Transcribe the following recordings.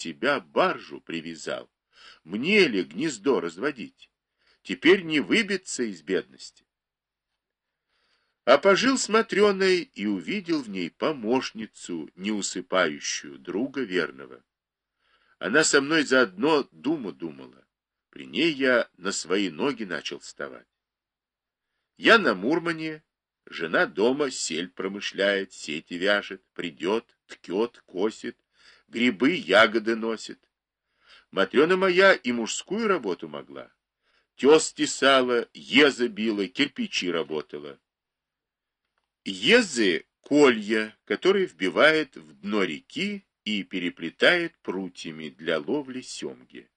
тебя баржу привязал. Мне ли гнездо разводить? Теперь не выбиться из бедности. А пожил с Матрёной и увидел в ней помощницу, не усыпающую, друга верного. Она со мной заодно думу думала. При ней я на свои ноги начал вставать. Я на Мурмане, жена дома сель промышляет, сети вяжет, придет, ткет, косит, грибы, ягоды носит. Матрёна моя и мужскую работу могла. Тёс тесала, езы била, кирпичи работала. Езы — колья, которые вбивает в дно реки и переплетает прутьями для ловли семги.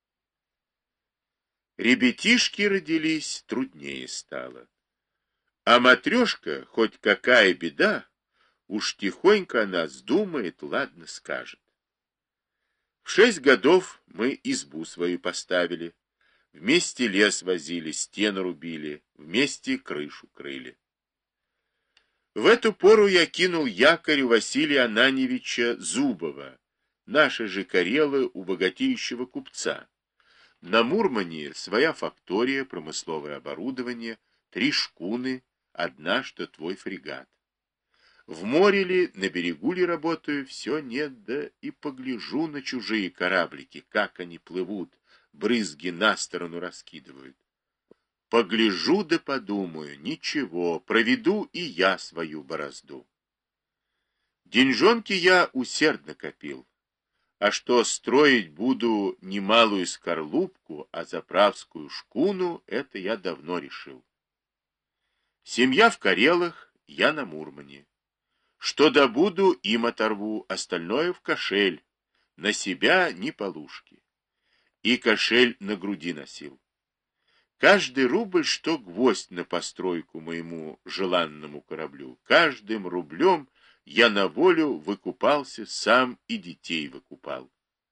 Ребятишки родились, труднее стало. А матрешка, хоть какая беда, уж тихонько она сдумает, ладно скажет. В 6 годов мы избу свою поставили. Вместе лес возили, стену рубили, вместе крышу крыли. В эту пору я кинул якорь у Василия Ананьевича Зубова, наши же Карелы у богатеющего купца. На Мурмане своя фактория, промысловое оборудование, 3 шкуны, одна, что твой фрегат. В море ли, на берегу ли работаю, все нет, да и погляжу на чужие кораблики, как они плывут, брызги на сторону раскидывают. Погляжу да подумаю, ничего, проведу и я свою борозду. Деньжонки я усердно копил, а что строить буду не малую скорлупку, а заправскую шкуну, это я давно решил. Семья в Карелах, я на Мурмане. Что добуду, им оторву, остальное в кошель, на себя ни полушки. И кошель на груди носил. Каждый рубль, что гвоздь на постройку моему желанному кораблю, каждым рублем я на волю выкупался, сам и детей выкупал.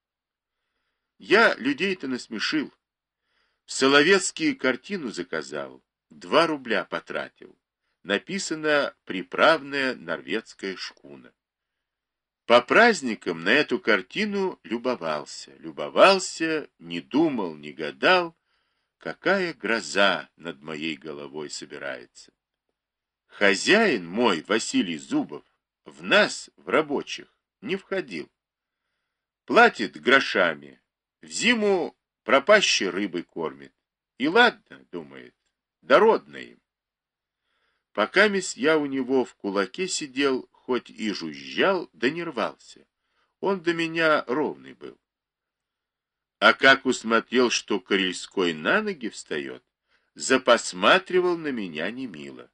Я людей-то насмешил. В Соловецкие картину заказал, 2 рубля потратил. Написано «Приправная норвежская шкуна». По праздникам на эту картину любовался, не думал, не гадал, какая гроза над моей головой собирается. Хозяин мой, Василий Зубов, в нас, в рабочих, не входил. Платит грошами, в зиму пропащей рыбой кормит. И ладно, думает, дородно им. Покамест я у него в кулаке сидел, хоть и жужжал, да не рвался. Он до меня ровный был. А как усмотрел, что Карельской на ноги встает, запосматривал на меня немило.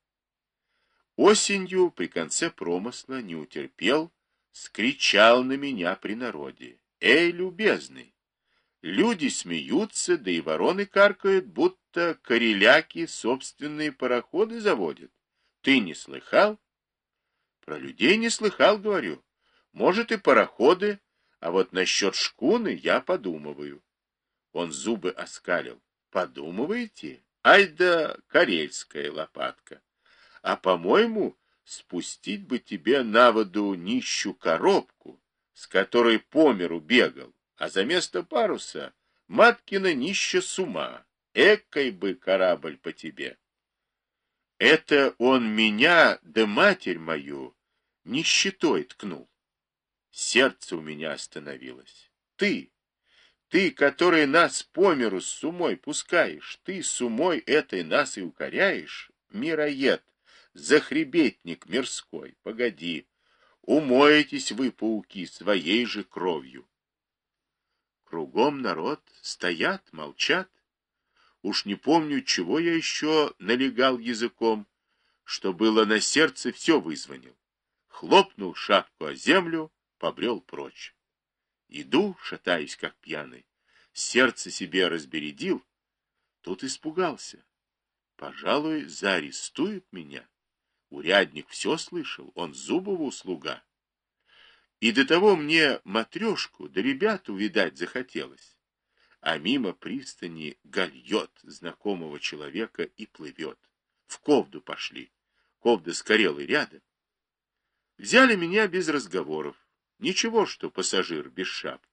Осенью при конце промысла не утерпел, скричал на меня при народе. «Эй, любезный! Люди смеются, да и вороны каркают, будто кореляки собственные пароходы заводят. Ты не слыхал?» «Про людей не слыхал, говорю. Может, и пароходы, а вот насчет шкуны я подумываю». Он зубы оскалил. «Подумываете? Ай да карельская лопатка. А, по-моему, спустить бы тебе на воду нищу коробку, с которой по миру бегал, а за место паруса маткина нища с ума. Экой бы корабль по тебе». Это он меня, да матерь мою, нищетой ткнул. Сердце у меня остановилось. Ты, который нас по миру с умой пускаешь, ты с умой этой нас и укоряешь, мироед, захребетник мирской, погоди, умоетесь вы, пауки, своей же кровью. Кругом народ стоят, молчат. Уж не помню, чего я еще налегал языком, что было на сердце, все вызвонил. Хлопнул шапку о землю, побрел прочь. Иду, шатаясь, как пьяный, сердце себе разбередил, тут испугался. Пожалуй, заарестуют меня. Урядник все слышал, он Зубову слуга. И до того мне матрешку да ребят увидать захотелось. А мимо пристани гальет знакомого человека и плывет. В ковду пошли. Ковда с Карелой рядом. Взяли меня без разговоров. Ничего, что пассажир без шапки.